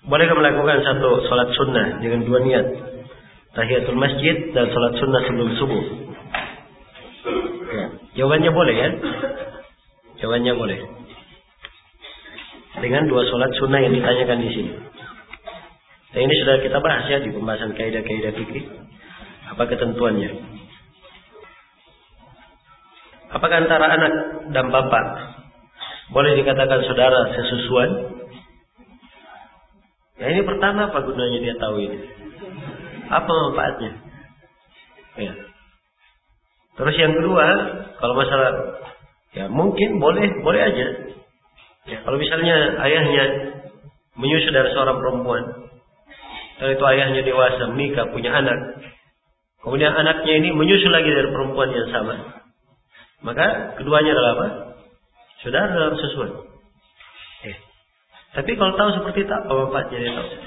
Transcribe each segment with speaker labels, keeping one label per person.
Speaker 1: Bolehkah melakukan satu sholat sunnah dengan dua niat? Tahiyatul masjid dan sholat sunnah sebelum subuh. Ya. Jawabannya boleh ya. Jawabannya boleh. Dengan dua sholat sunnah yang ditanyakan di sini. Dan ini sudah kita bahas ya di pembahasan kaidah-kaidah fikih. Apa ketentuannya? Apakah antara anak dan bapak boleh dikatakan saudara sesusuan? Ya ini pertama, apa gunanya dia tahu ini? Apa manfaatnya? Ya. Terus yang kedua, kalau masalah ya mungkin boleh aja. Ya, kalau misalnya ayahnya menyusu dari seorang perempuan, dan itu ayahnya dewasa, menikah, punya anak, kemudian anaknya ini menyusu lagi dari perempuan yang sama, maka keduanya adalah apa? Saudara dalam sesuatu. Tapi kalau tahu seperti itu, apa manfaatnya dia tahu?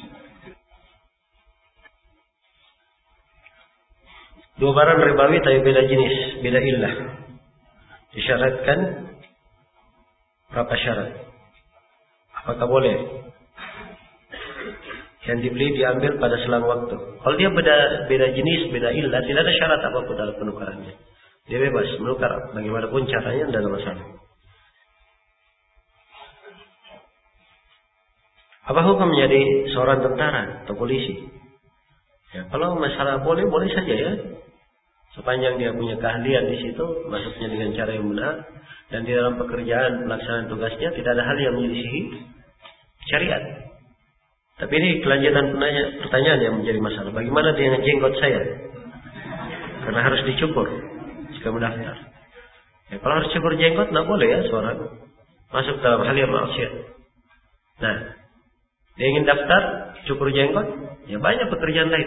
Speaker 1: Dua barang ribawi tapi beda jenis, beda illah. Disyaratkan berapa syarat? Apakah boleh yang dibeli diambil pada selang waktu? Kalau dia beda jenis, beda illah, tidak ada syarat apapun dalam penukarannya. Dia bebas menukar bagaimanapun caranya, tidak ada masalah. Apa hukum menjadi seorang tentara atau polisi? Ya, kalau masalah boleh saja ya. Sepanjang dia punya keahlian di situ, masuknya dengan cara yang benar, dan di dalam pekerjaan pelaksanaan tugasnya tidak ada hal yang menyelisihi syariat. Tapi ini kelanjutan pertanyaan yang menjadi masalah. Bagaimana dengan jenggot saya? Karena harus dicukur jika mendaftar. Ya, kalau harus cukur jenggot, tidak boleh ya seorang masuk dalam hal yang maksiat. Nah, dia ingin daftar cukur jenggot, ya banyak pekerjaan lain.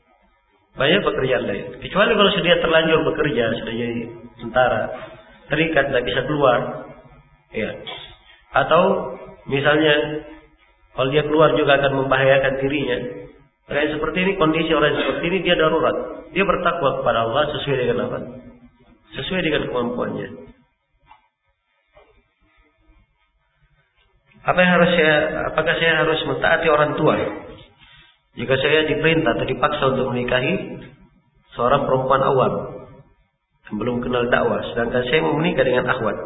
Speaker 1: Kecuali kalau sudah terlanjur bekerja, sudah jadi tentara, terikat, tidak bisa keluar. Ya. Atau misalnya kalau dia keluar juga akan membahayakan dirinya. Kayak seperti ini, kondisi orang seperti ini dia darurat. Dia bertakwa kepada Allah sesuai dengan apa? Sesuai dengan kemampuannya. Apakah saya harus mentaati orang tua jika saya diperintah atau dipaksa untuk menikahi seorang perempuan awam yang belum kenal dakwah, sedangkan saya mau menikah dengan akhwat?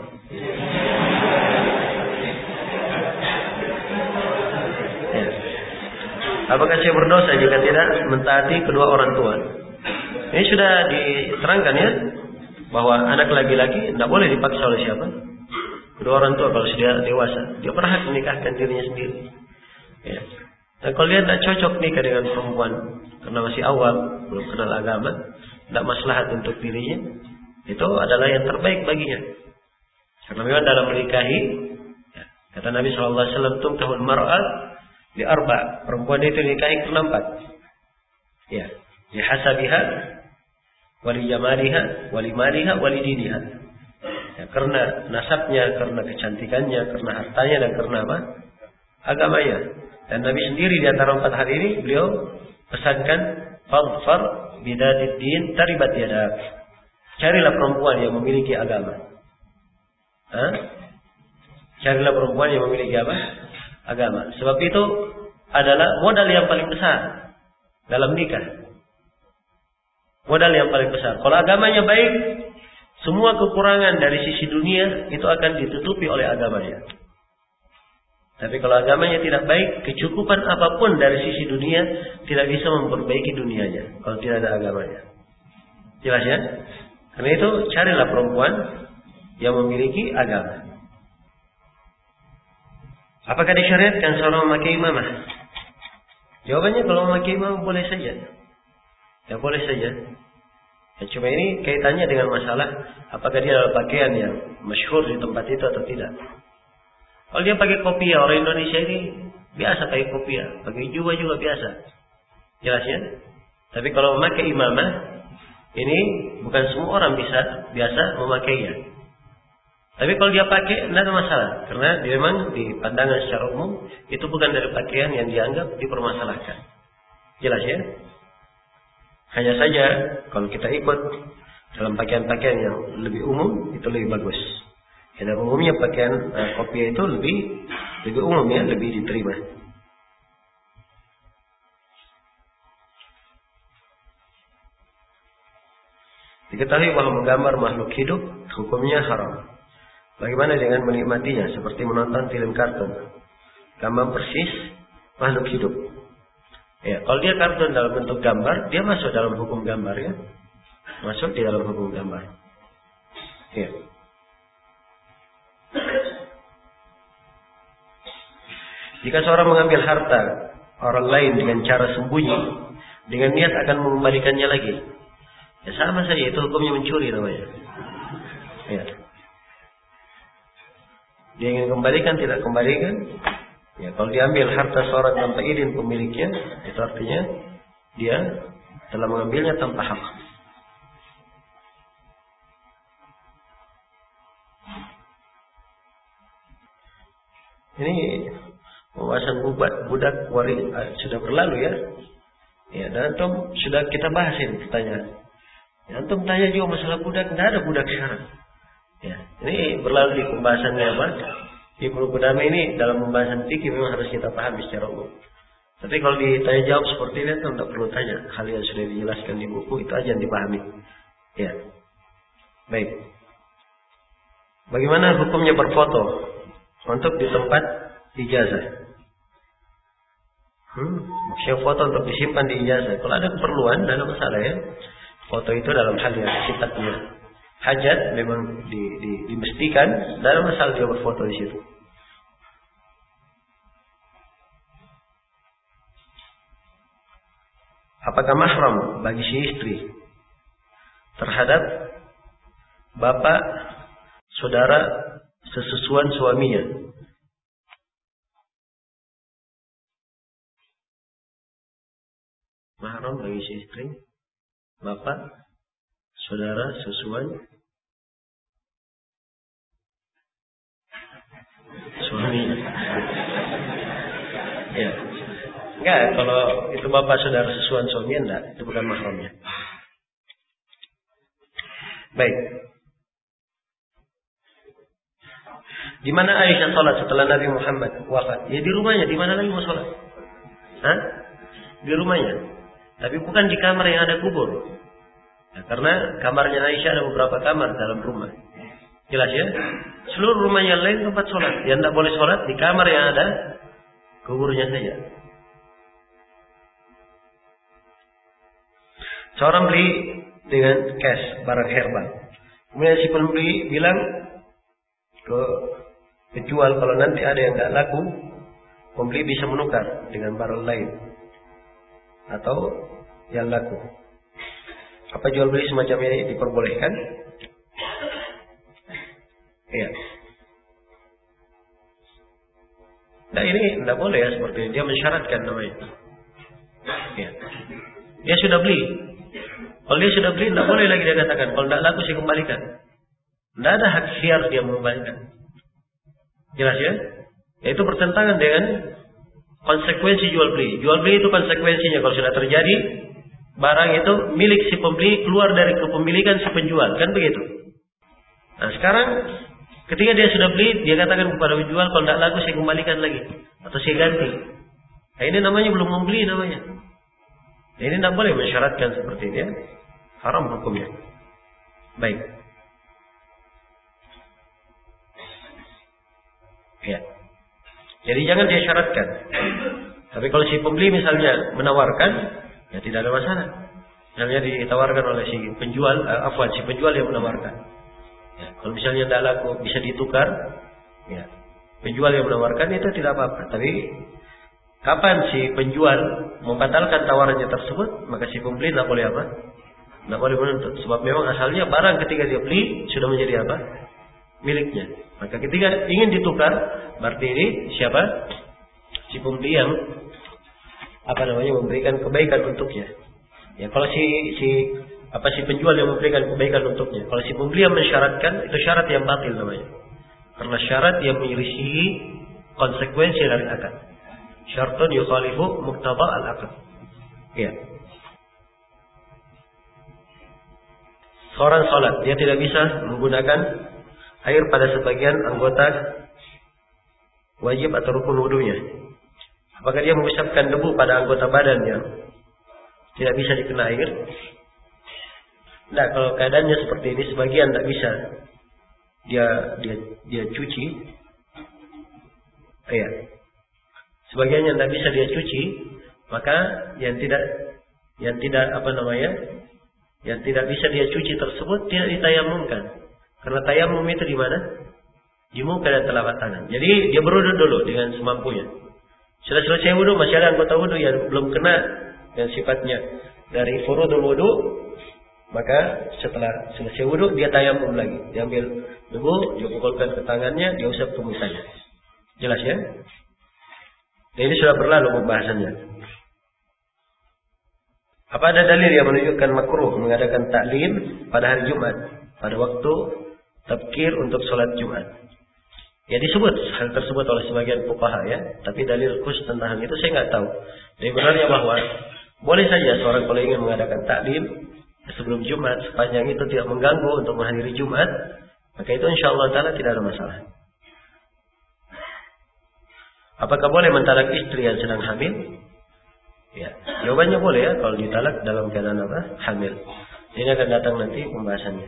Speaker 1: Ya. Apakah saya berdosa jika tidak mentaati kedua orang tua? Ini sudah diterangkan ya, bahwa anak laki-laki tidak boleh dipaksa oleh siapa? Kedua orang tua kalau sudah dewasa, dia berhak menikahkan dirinya sendiri. Ya. Dan kalau dia tidak cocok nikah dengan perempuan karena masih awam, belum kenal agama, tidak maslahat untuk dirinya, itu adalah yang terbaik baginya. Karena memang dalam menikahi, ya, kata Nabi SAW, "Tunkahul mar'at li arba'." Perempuan itu nikahi karena 4. Ya, li hasabiha, wa li jamaliha, wa li maliha, wa li diniha. Ya, karena nasabnya, karena kecantikannya, karena hartanya, dan karena apa? Agamanya. Dan Nabi sendiri di antara 4 hal ini beliau pesankan, "Fadfar bidatid din taribat yadak." Carilah perempuan yang memiliki agama. Carilah perempuan yang memiliki apa? Agama. Sebab itu adalah modal yang paling besar dalam nikah. Modal yang paling besar. Kalau agamanya baik, semua kekurangan dari sisi dunia itu akan ditutupi oleh agamanya. Tapi kalau agamanya tidak baik, kecukupan apapun dari sisi dunia tidak bisa memperbaiki dunianya kalau tidak ada agamanya. Jelas ya? Karena itu carilah perempuan yang memiliki agama. Apakah disyariatkan seorang memakai imamah? Jawabannya kalau memakai imamah boleh saja. Ya boleh saja. Ya, cuma ini kaitannya dengan masalah apakah dia adalah pakaian yang masyhur di tempat itu atau tidak. Kalau dia pakai kopiah, orang Indonesia ini biasa pakai kopiah, pakai jubah juga biasa. Jelas ya? Tapi kalau memakai imamah, ini bukan semua orang biasa memakainya. Tapi kalau dia pakai, tidak ada masalah. Karena dia memang di pandangan secara umum, itu bukan dari pakaian yang dianggap dipermasalahkan. Jelas ya? Hanya saja, kalau kita ikut dalam pakaian-pakaian yang lebih umum, itu lebih bagus. Karena umumnya pakaian kopiah itu lebih umum ya, lebih diterima. Diketahui bahwa menggambar makhluk hidup hukumnya haram. Bagaimana dengan menikmatinya seperti menonton film kartun? Gambar persis makhluk hidup. Ya, kalau dia kartun dalam bentuk gambar, dia masuk dalam hukum gambar ya. Masuk di dalam hukum gambar. Ya. Jika seorang mengambil harta orang lain dengan cara sembunyi, dengan niat akan mengembalikannya lagi, ya sama saja, itu hukumnya mencuri namanya. Ya. Dia ingin kembalikan, tidak kembalikan. Ya, kalau diambil harta seorang tanpa izin pemiliknya, itu artinya dia telah mengambilnya tanpa hak. Ini pembahasan budak waris sudah berlalu ya. Ya, dan antum sudah kita bahas ini pertanyaan. Ya, antum tanya juga masalah budak, tidak ada budak sekarang. Ya, ini berlalu di pembahasannya apa? Ibnu Qudamah ini dalam pembahasan fikih memang harus kita pahami secara umum. Tapi kalau ditanya jawab seperti ini, tidak perlu tanya. Hal yang sudah dijelaskan di buku itu aja yang dipahami. Ya, baik. Bagaimana hukumnya berfoto untuk di tempat ijazah? Maksudnya foto untuk disimpan di ijazah. Kalau ada keperluan, tidak ada masalah ya. Foto itu dalam hal yang sifatnya hajat memang dimestikan, tidak ada masalah dia berfoto di situ. Apakah mahram bagi si istri terhadap bapak, saudara, sesusuan suaminya? Mahram bagi si istri, bapak, saudara, sesusuan suaminya. Ya. Enggak, kalau itu bapak saudara sesusuan suaminya enggak, itu bukan mahramnya. Baik. Di mana Aisyah salat setelah Nabi Muhammad wafat? Ya di rumahnya, di mana lagi mau salat? Hah? Di rumahnya. Tapi bukan di kamar yang ada kubur. Ya, karena kamarnya Aisyah ada beberapa kamar dalam rumah. Jelas ya? Seluruh rumahnya lain tempat salat. Yang tidak boleh salat di kamar yang ada kuburnya saja. Seorang beli dengan cash barang herbal. Kemudian si pembeli bilang ke penjual kalau nanti ada yang tidak laku, pembeli bisa menukar dengan barang lain atau yang laku. Apa jual beli semacam ini diperbolehkan? Iya. Nah ini tidak boleh ya seperti ini. Dia mensyaratkan namanya. Ya. Dia sudah beli. Kalau dia sudah beli, tidak boleh lagi dia katakan kalau tidak laku saya kembalikan. Tidak ada hak khiar dia mengembalikan. Jelas ya? Yaitu bertentangan dengan konsekuensi jual beli. Jual beli itu konsekuensinya kalau sudah terjadi barang itu milik si pembeli keluar dari kepemilikan si penjual, kan begitu? Nah sekarang ketika dia sudah beli, dia katakan kepada penjual kalau tidak laku saya kembalikan lagi atau saya ganti. Nah ini namanya belum membeli namanya. Nah, ini tidak boleh mensyaratkan seperti ini ya. Haram hukumnya. Baik. Ya. Jadi jangan dia syaratkan. Tapi kalau si pembeli misalnya menawarkan, ya tidak ada masalah. Misalnya ditawarkan oleh si penjual, si penjual yang menawarkan. Ya, kalau misalnya tidak laku bisa ditukar, ya. Penjual yang menawarkan itu tidak apa-apa. Tapi kapan si penjual membatalkan tawarannya tersebut, maka si pembeli tidak boleh apa? Tidak boleh menuntut. Sebab memang asalnya barang ketika dia beli sudah menjadi apa? Miliknya. Maka ketika ingin ditukar, berarti ini siapa? Si pembeli yang memberikan kebaikan untuknya. Ya kalau si penjual yang memberikan kebaikan untuknya. Kalau si pembeli yang mensyaratkan, itu syarat yang batil namanya. Karena syarat yang menyelisihi konsekuensi dari akad. Syartun yukhalifu muqtada al-aqd. Ya. Seorang salat, dia tidak bisa menggunakan air pada sebagian anggota wajib atau rukun wudunya. Apakah dia mengusapkan debu pada anggota badan yang tidak bisa dikena air? Nah, kalau keadaannya seperti ini, sebagian tidak bisa dia cuci. Iya. Sebagian yang tidak bisa dia cuci, maka yang tidak yang tidak bisa dia cuci tersebut tidak ditayamumkan. Karena tayamum itu di mana? Di muka dan telapak tangan. Jadi dia berwudu dulu dengan semampunya. Sudah selesai wudu, masih ada anggota wudu yang belum kena dan sifatnya dari furudul wudu, maka setelah selesai wudu dia tayamum lagi. Dia ambil debu, dia pukulkan ke tangannya, dia usap ke mukanya. Jelas ya? Dan ini sudah berlalu pembahasannya. Apa ada dalil yang menunjukkan makruh mengadakan taklim pada hari Jumat, pada waktu tabkir untuk sholat Jumat? Ya, disebut hal tersebut oleh sebagian fuqaha ya, tapi dalil khusus tentang hal itu saya nggak tahu. Jadi benarnya bahwa boleh saja seorang kalau ingin mengadakan taklim sebelum Jumat, sepanjang itu tidak mengganggu untuk menghadiri Jumat, maka itu insyaallah taala tidak ada masalah. Apakah boleh mentalak istri yang sedang hamil? Ya, jawabannya boleh ya kalau ditalak dalam keadaan apa? Hamil. Ini akan datang nanti pembahasannya.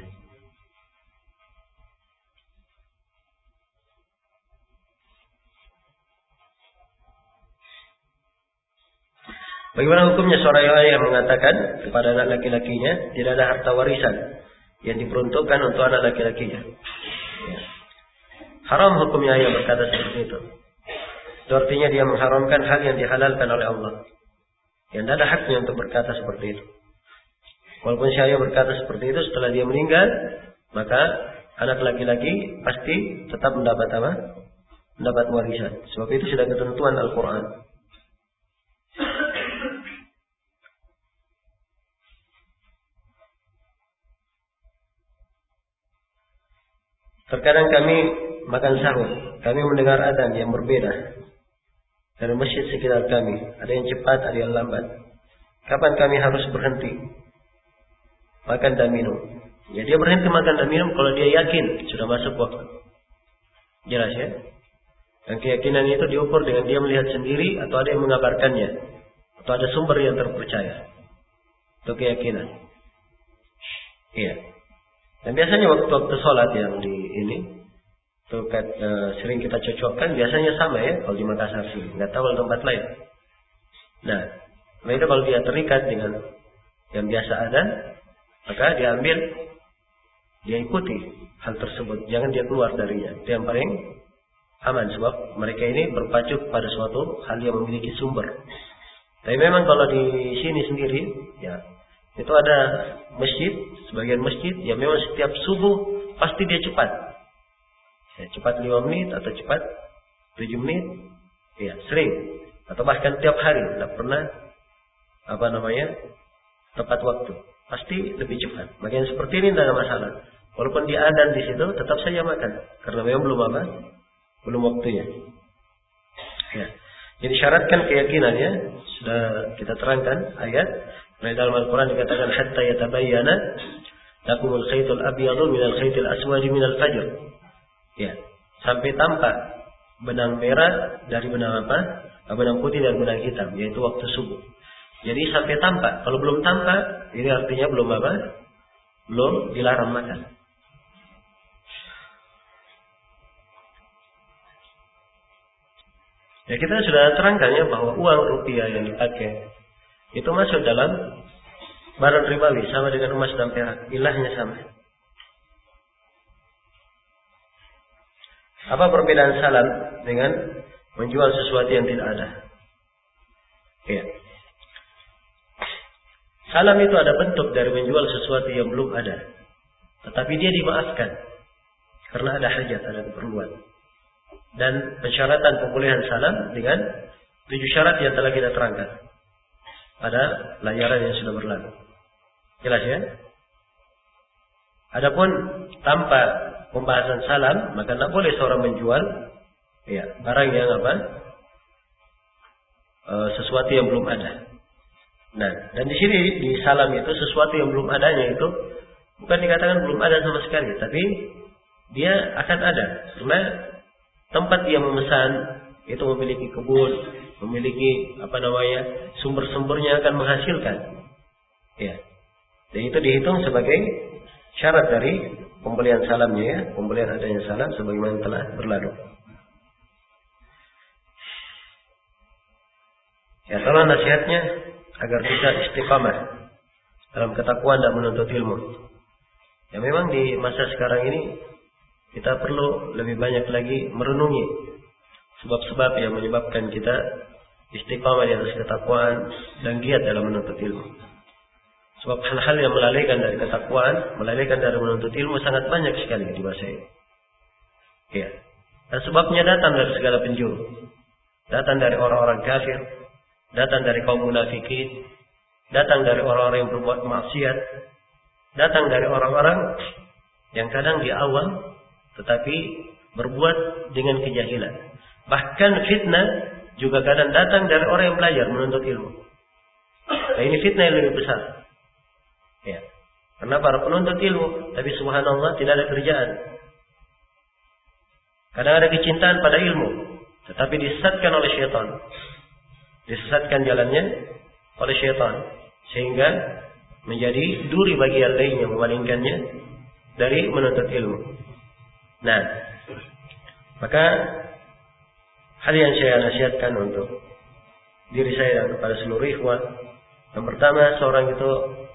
Speaker 1: Bagaimana hukumnya seorang ayah yang mengatakan kepada anak laki-lakinya tidak ada harta warisan yang diperuntukkan untuk anak laki-lakinya? Ya. Haram hukumnya ayah berkata seperti itu. Itu artinya dia mengharamkan hal yang dihalalkan oleh Allah. Yang tidak ada haknya untuk berkata seperti itu. Walaupun si ayah berkata seperti itu setelah dia meninggal, maka anak laki-laki pasti tetap mendapat apa? Mendapat warisan. Sebab itu sudah ketentuan Al-Quran. Terkadang kami makan sahur, kami mendengar adzan yang berbeda dari masjid sekitar kami. Ada yang cepat, ada yang lambat. Kapan kami harus berhenti makan dan minum? Ya, dia berhenti makan dan minum kalau dia yakin sudah masuk waktu. Jelas ya? Dan keyakinan itu diukur dengan dia melihat sendiri atau ada yang mengabarkannya, atau ada sumber yang terpercaya. Itu keyakinan. Iya. Dan biasanya waktu sholat yang di ini sering kita cocokkan, biasanya sama ya kalau di Makassar sih, nggak tahu di tempat lain. Nah, itu kalau dia terikat dengan yang biasa ada, maka dia ambil, dia ikuti hal tersebut, jangan dia keluar darinya. Itu yang paling aman, sebab mereka ini berpacu pada suatu hal yang memiliki sumber. Tapi memang kalau di sini sendiri, ya itu ada masjid, sebagian masjid yang memang setiap subuh pasti dia cepat. Ya, cepat 5 menit atau cepat 7 menit. Ya, sering. Atau bahkan tiap hari, tidak pernah tepat waktu. Pasti lebih cepat. Maka yang seperti ini tidak ada masalah. Walaupun dia adzan di situ, tetap saja makan. Karena memang belum waktunya. Ya. Jadi syaratkan keyakinannya, sudah kita terangkan ayat. Dalam Al-Quran dikatakan hatta yatabayyana lakumul khaytul abyadu minal khaytil aswadi minal fajr. Ya, sampai tampak benang merah dari benang apa? Benang putih dan benang hitam, yaitu waktu subuh. Jadi sampai tampak. Kalau belum tampak, ini artinya belum apa? Belum dilarang makan. Ya, kita sudah terangkan ya bahwa uang rupiah yang dipakai itu masuk dalam barang ribawi, sama dengan emas dan perak, ilahnya sama. Apa perbedaan salam dengan menjual sesuatu yang tidak ada? Ya. Salam itu ada bentuk dari menjual sesuatu yang belum ada, tetapi dia dimaafkan karena ada hajat, ada keperluan. Dan persyaratan pembolehan salam dengan 7 syarat yang telah kita terangkan pada layaran yang sudah berlalu. Jelas ya? Adapun tanpa pembahasan salam, maka tidak boleh seorang menjual ya, barang yang sesuatu yang belum ada. Nah, dan di sini di salam itu sesuatu yang belum adanya itu bukan dikatakan belum ada sama sekali, tapi dia akan ada. Karena tempat dia memesan itu memiliki kebun, memiliki sumber-sumbernya akan menghasilkan. Ya. Dan itu dihitung sebagai syarat dari pembelian salamnya ya, pembelian adanya salam sebagaimana telah berlalu. Ya, tolong nasihatnya agar kita istiqamah dalam ketakwaan dan menuntut ilmu. Ya, memang di masa sekarang ini kita perlu lebih banyak lagi merenungi sebab-sebab yang menyebabkan kita istiqamah di atas ketakwaan dan giat dalam menuntut ilmu. Sebab hal-hal yang melalaikan dari ketakwaan, melalaikan dari menuntut ilmu sangat banyak sekali di masa ini. Ya. Dan sebabnya datang dari segala penjuru. Datang dari orang-orang kafir, datang dari kaum munafikin, datang dari orang-orang yang berbuat maksiat, datang dari orang-orang yang kadang di awam tetapi berbuat dengan kejahilan. Bahkan fitnah juga kadang datang dari orang yang belajar menuntut ilmu. Nah, ini fitnah yang lebih besar. Ya. Karena para penuntut ilmu, tapi subhanallah tidak ada kerjaan. Kadang ada kecintaan pada ilmu, tetapi disesatkan oleh syaitan. Disesatkan jalannya oleh syaitan, sehingga menjadi duri bagi yang lainnya, memalingkannya dari menuntut ilmu. Nah, maka hal yang saya nasihatkan untuk diri saya dan kepada seluruh ikhwan, yang pertama, seorang itu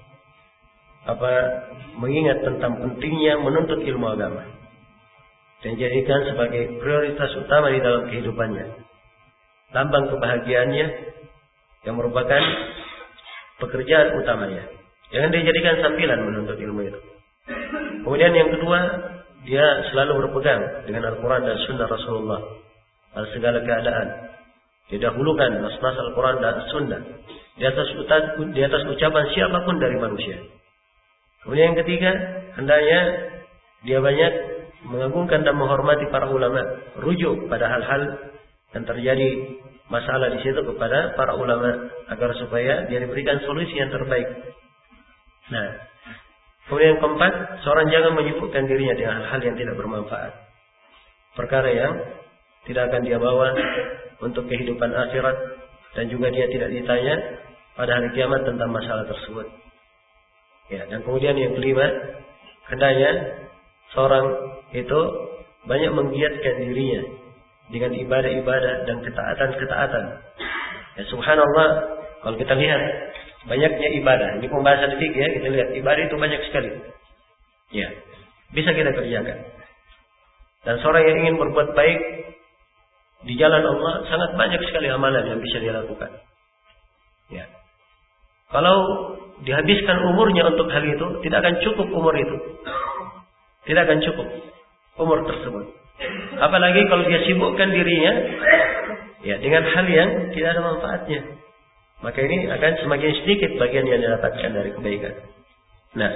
Speaker 1: mengingat tentang pentingnya menuntut ilmu agama dan jadikan sebagai prioritas utama di dalam kehidupannya, lambang kebahagiaannya yang merupakan pekerjaan utamanya. Jangan dijadikan sambilan menuntut ilmu itu. Kemudian yang kedua, dia selalu berpegang dengan Al-Quran dan Sunnah Rasulullah pada segala keadaan. Dia dahulukan nas-nas Al-Quran dan Sunnah di atas ucapan siapapun dari manusia. Kemudian yang ketiga, hendaknya dia banyak mengagungkan dan menghormati para ulama, rujuk pada hal-hal yang terjadi masalah di situ kepada para ulama agar supaya dia diberikan solusi yang terbaik. Nah, kemudian yang keempat, seorang jangan menyibukkan dirinya dengan hal-hal yang tidak bermanfaat, perkara yang tidak akan dia bawa untuk kehidupan akhirat, dan juga dia tidak ditanya pada hari kiamat tentang masalah tersebut. Ya, dan kemudian yang kelima, hendaknya seorang itu banyak menggiatkan dirinya dengan ibadah-ibadah dan ketaatan-ketaatan. Ya, subhanallah, kalau kita lihat banyaknya ibadah, ini pembahasan fikih ya, kita lihat ibadah itu banyak sekali. Ya, bisa kita kerjakan. Dan seorang yang ingin berbuat baik di jalan Allah, sangat banyak sekali amalan yang bisa dia lakukan. Ya. Kalau dihabiskan umurnya untuk hal itu, tidak akan cukup umur itu. Tidak akan cukup umur tersebut. Apalagi kalau dia sibukkan dirinya ya dengan hal yang tidak ada manfaatnya. Maka ini akan semakin sedikit bagian yang didapatkan dari kebaikan. Nah,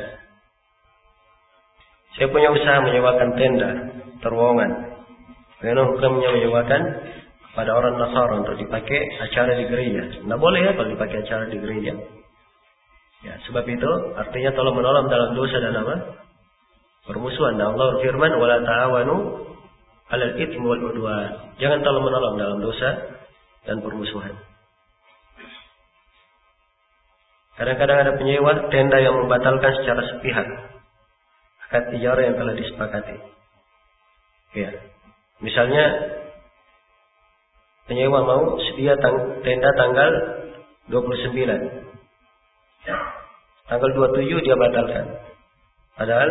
Speaker 1: saya punya usaha menyewakan tenda, terowongan. Bagaimana hukumnya menyewakan pada orang Nasara untuk dipakai acara di gereja? Tidak boleh ya kalau dipakai acara di gereja. Ya, sebab itu artinya tolong menolong dalam dosa dan apa? Permusuhan. Dan Allah berfirman, "Wala ta'awanu 'alal itsmi wal 'udwan." Jangan tolong menolong dalam dosa dan permusuhan. Kadang-kadang ada penyewa tenda yang membatalkan secara sepihak akad ijarah yang telah disepakati. Ya. Misalnya penyewa mau sedia tenda tanggal 29. Tanggal 27 dia batalkan. Padahal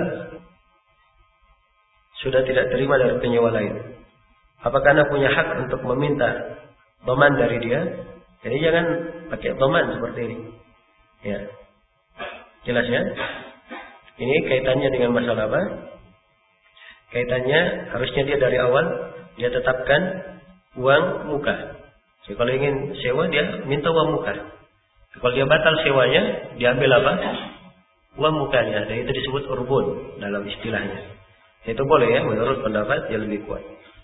Speaker 1: sudah tidak terima dari penyewa lain. Apakah Anda punya hak untuk meminta dhaman dari dia? Jadi jangan pakai dhaman seperti ini. Ya. Jelas ya? Ini kaitannya dengan masalah apa? Kaitannya harusnya dia dari awal dia tetapkan uang muka. Jadi kalau ingin sewa dia minta uang muka. Kalau dia batal sewanya, dia ambil apa? Uang mukanya. Dan itu disebut urbun dalam istilahnya. Itu boleh ya, menurut pendapat yang lebih kuat.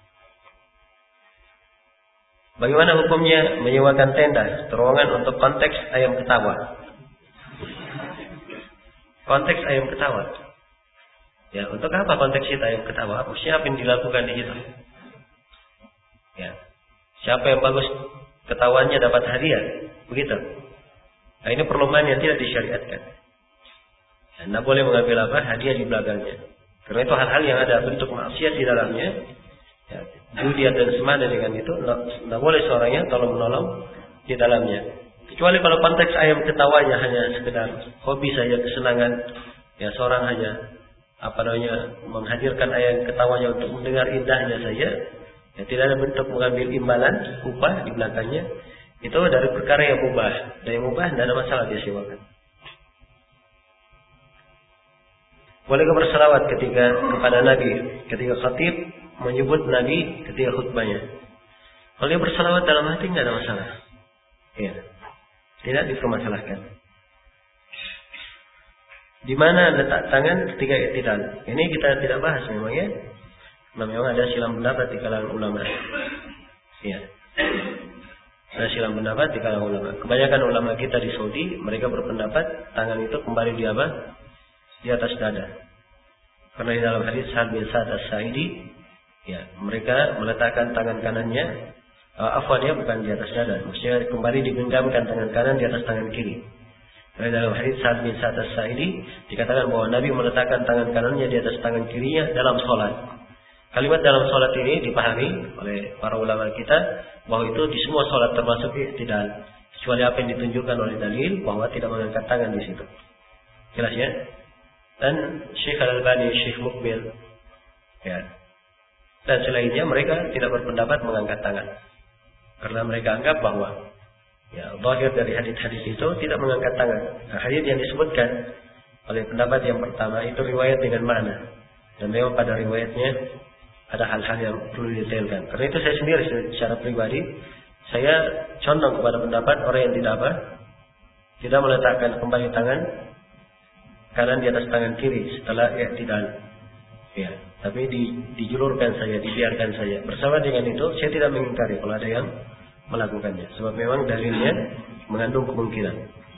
Speaker 1: Bagaimana hukumnya menyewakan tenda, terowongan untuk konteks ayam ketawa? Konteks ayam ketawa. Ya, untuk apa konteks itu ayam ketawa? Siapa yang dilakukan di situ? Ya. Siapa yang bagus ketawanya dapat hadiah? Begitu. Nah, ini perlombaan yang tidak disyariatkan. Tidak boleh mengambil hadiah di belakangnya. Karena itu hal-hal yang ada bentuk maksiat di dalamnya. Ya, judi dan semada dengan itu tidak boleh seorangnya tolong menolong di dalamnya. Kecuali kalau konteks ayam ketawanya hanya sekedar hobi saja, kesenangan. Ya, seorang hanya menghadirkan ayam ketawanya untuk mendengar indahnya saja. Ya, tidak ada bentuk mengambil imbalan upah di belakangnya. Itu dari perkara yang mubah. Dari mubah tidak ada masalah dia sewakan. Bolehkah berselawat kepada Nabi ketika khatib menyebut Nabi ketika khutbahnya? Kalau dia berselawat dalam hati tidak ada masalah. Ya, tidak dipermasalahkan. Di mana letak tangan ketika i'tidal? Ini kita tidak bahas memang ya. Memang ada silang pendapat di kalangan ulama. Ya. Ada silang pendapat di kalangan ulama. Kebanyakan ulama kita di Saudi, mereka berpendapat tangan itu kembali di di atas dada. Karena di dalam hadis Sa'ad bin Sa'ad As-Sa'idi, ya, mereka meletakkan tangan kanannya, bukan di atas dada, maksudnya kembali digenggamkan tangan kanan di atas tangan kiri. Karena dalam hadis Sa'ad bin Sa'ad As-Sa'idi dikatakan bahwa Nabi meletakkan tangan kanannya di atas tangan kirinya dalam sholat. Kalimat dalam sholat ini dipahami oleh para ulama kita bahwa itu di semua sholat termasuk i'tidal, kecuali apa yang ditunjukkan oleh dalil bahwa tidak mengangkat tangan di situ. Jelas ya? Dan Syekh Al-Albani, Syekh Mukbil, ya, dan selainnya mereka tidak berpendapat mengangkat tangan, karena mereka anggap bahwa ya, zahir dari hadis-hadis itu tidak mengangkat tangan. Nah, hadis yang disebutkan oleh pendapat yang pertama itu riwayat dengan makna, dan memang pada riwayatnya ada hal-hal yang perlu didetailkan. Karena itu saya sendiri secara pribadi saya condong kepada pendapat orang yang tidak meletakkan kembali tangan kanan di atas tangan kiri setelah i'tidal. Ya, tapi dijulurkan saja, dibiarkan saja. Bersama dengan itu saya tidak mengingkari kalau ada yang melakukannya, sebab memang dalilnya mengandung kemungkinan.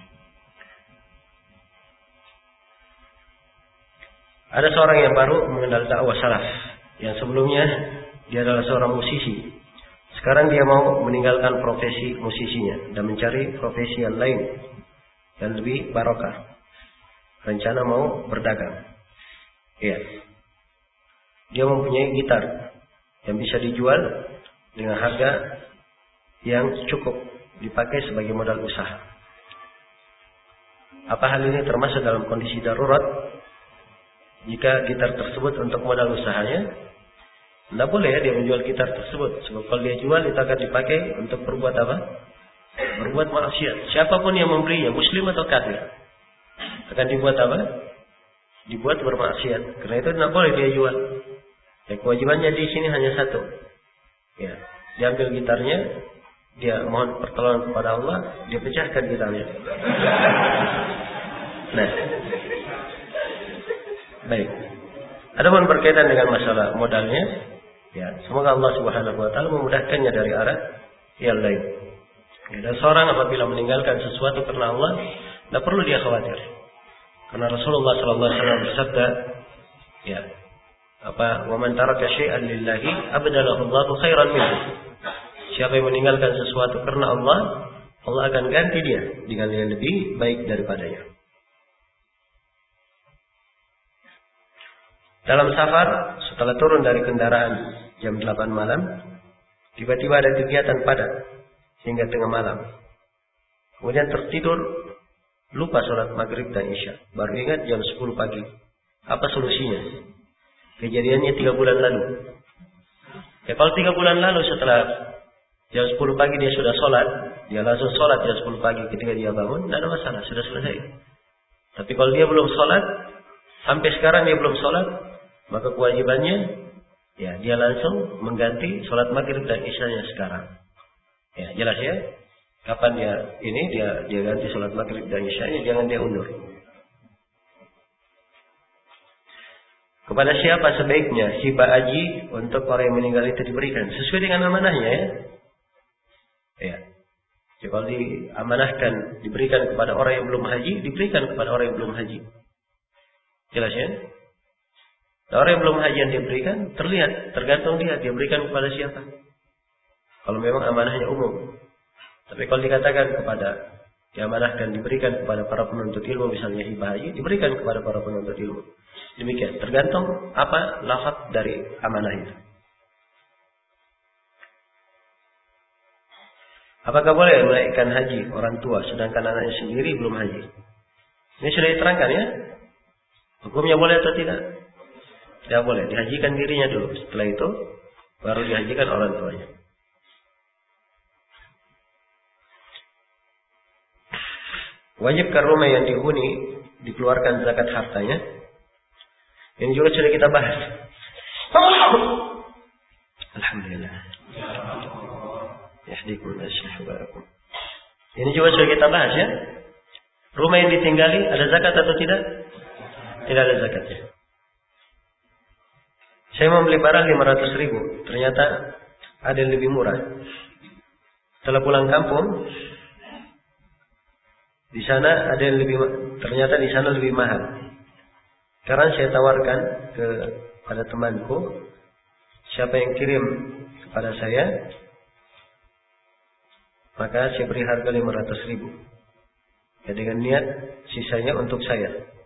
Speaker 1: Ada seorang yang baru mengenal dakwah salaf, yang sebelumnya dia adalah seorang musisi. Sekarang dia mau meninggalkan profesi musisinya dan mencari profesi yang lain yang lebih barokah. Rencana mau berdagang. Iya. Dia mempunyai gitar yang bisa dijual dengan harga yang cukup dipakai sebagai modal usaha. Apa hal ini termasuk dalam kondisi darurat? Jika gitar tersebut untuk modal usahanya, tidak boleh dia menjual gitar tersebut. Sebab kalau dia jual itu akan dipakai untuk berbuat apa? Berbuat maksiat. Siapapun yang membelinya, muslim atau kafir, akan dibuat apa? Dibuat bermaksiat. Karena itu tidak boleh dia jual. Ya, kewajibannya di sini hanya satu. Ya, diambil gitarnya, dia mohon pertolongan kepada Allah, dia pecahkan gitarnya. Nah, baik. Adapun berkaitan dengan masalah modalnya, ya, semoga Allah Subhanahu wa taala memudahkannya dari arah yang lain. Ya, dan seorang apabila meninggalkan sesuatu karena Allah, tidak perlu dia khawatir. Karena Rasulullah sallallahu alaihi wasallam bersabda, ya, wa man taraka syai'an lillahi abdalahu Allahu khairan minhu. Siapa yang meninggalkan sesuatu karena Allah, Allah akan ganti dia dengan yang lebih baik daripadanya. Dalam safar, setelah turun dari kendaraan jam 8 malam, tiba-tiba ada kegiatan padat hingga tengah malam. Kemudian tertidur, lupa sholat maghrib dan isya. Baru ingat jam 10 pagi. Apa solusinya? Kejadiannya 3 bulan lalu. Ya, kalau 3 bulan lalu setelah jam 10 pagi dia sudah sholat, dia langsung sholat jam 10 pagi ketika dia bangun, tidak ada masalah, sudah selesai. Tapi kalau dia belum sholat, sampai sekarang dia belum sholat, maka kewajibannya, ya, dia langsung mengganti sholat maghrib dan isyanya sekarang. Ya, jelas ya? Kapan dia ganti sholat maghrib dan isyanya, jangan dia undur. Kepada siapa sebaiknya hibah haji untuk orang yang meninggal itu diberikan? Sesuai dengan amanahnya, ya. Ya. Jadi kalau diamanahkan diberikan kepada orang yang belum haji, diberikan kepada orang yang belum haji. Jelas ya? Nah, orang yang belum haji yang diberikan terlihat, tergantung dia berikan kepada siapa. Kalau memang amanahnya umum. Tapi kalau dikatakan kepada diamanahkan, diberikan kepada para penuntut ilmu, misalnya hibah haji, diberikan kepada para penuntut ilmu. Demikian, tergantung apa lafaz dari amanah itu. Apakah boleh menaikkan haji orang tua sedangkan anaknya sendiri belum haji? Ini sudah diterangkan ya. Hukumnya boleh atau tidak? Tidak boleh. Dihajikan dirinya dulu. Setelah itu baru dihajikan orang tuanya. Wajibkah rumah yang dihuni dikeluarkan zakat hartanya? Ini juga sudah kita bahas. Alhamdulillah. Ini juga sudah kita bahas ya. Rumah yang ditinggali ada zakat atau tidak? Tidak ada zakatnya. Saya mau beli barang 500.000, ternyata ada yang lebih murah. Setelah pulang kampung, di sana ada yang ternyata di sana lebih mahal. Sekarang saya tawarkan kepada temanku, siapa yang kirim kepada saya, maka saya beri harga 500.000. Ya, dengan niat sisanya untuk saya.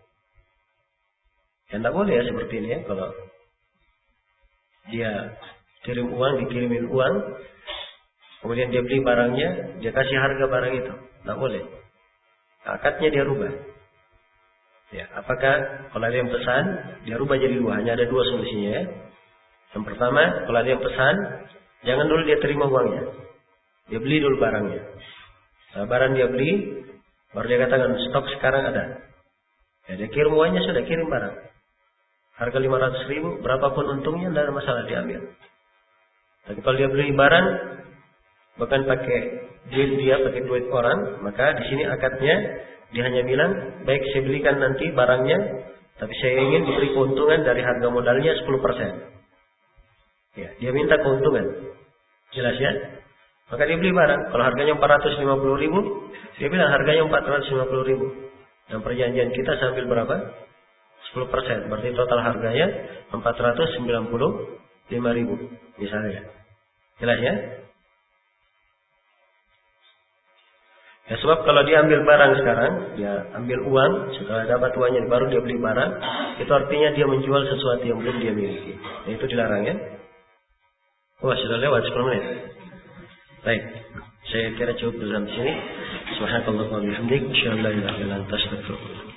Speaker 1: Ya tidak boleh ya seperti ini ya. Kalau dia kirim uang, dikirimin uang, kemudian dia beli barangnya, dia kasih harga barang itu. Tidak boleh. Akadnya dia rubah. Ya, apakah kalau ada yang pesan, dia rubah jadi dua. Hanya ada dua solusinya ya. Yang pertama, kalau ada yang pesan, jangan dulu dia terima uangnya. Dia beli dulu barangnya. Nah, barang dia beli, baru dia katakan stok sekarang ada. Ya, dia kirim uangnya, sudah kirim barang. Harga 500.000, berapapun untungnya tidak ada masalah diambil. Tapi kalau dia beli barang, bahkan pakai duit dia, pakai duit orang, maka di sini akadnya dia hanya bilang, baik saya belikan nanti barangnya, tapi saya ingin diberi keuntungan dari harga modalnya 10%. Ya, dia minta keuntungan. Jelas ya? Maka dia beli barang. Kalau harganya 450.000, dia bilang harganya 450.000. Dan perjanjian kita sambil berapa? 10%. Berarti total harganya 495.000 misalnya. Jelas ya? Ya, sebab kalau dia ambil barang sekarang, dia ambil uang, setelah dapat uangnya baru dia beli barang, itu artinya dia menjual sesuatu yang belum dia miliki. Nah, itu dilarang ya. Wah, sudah lewat 10 menit. Baik, saya kira cukup dalam sini. Subhanallah wa bihamdihi, asyhadu an la ilaha illa anta, astaghfiruka.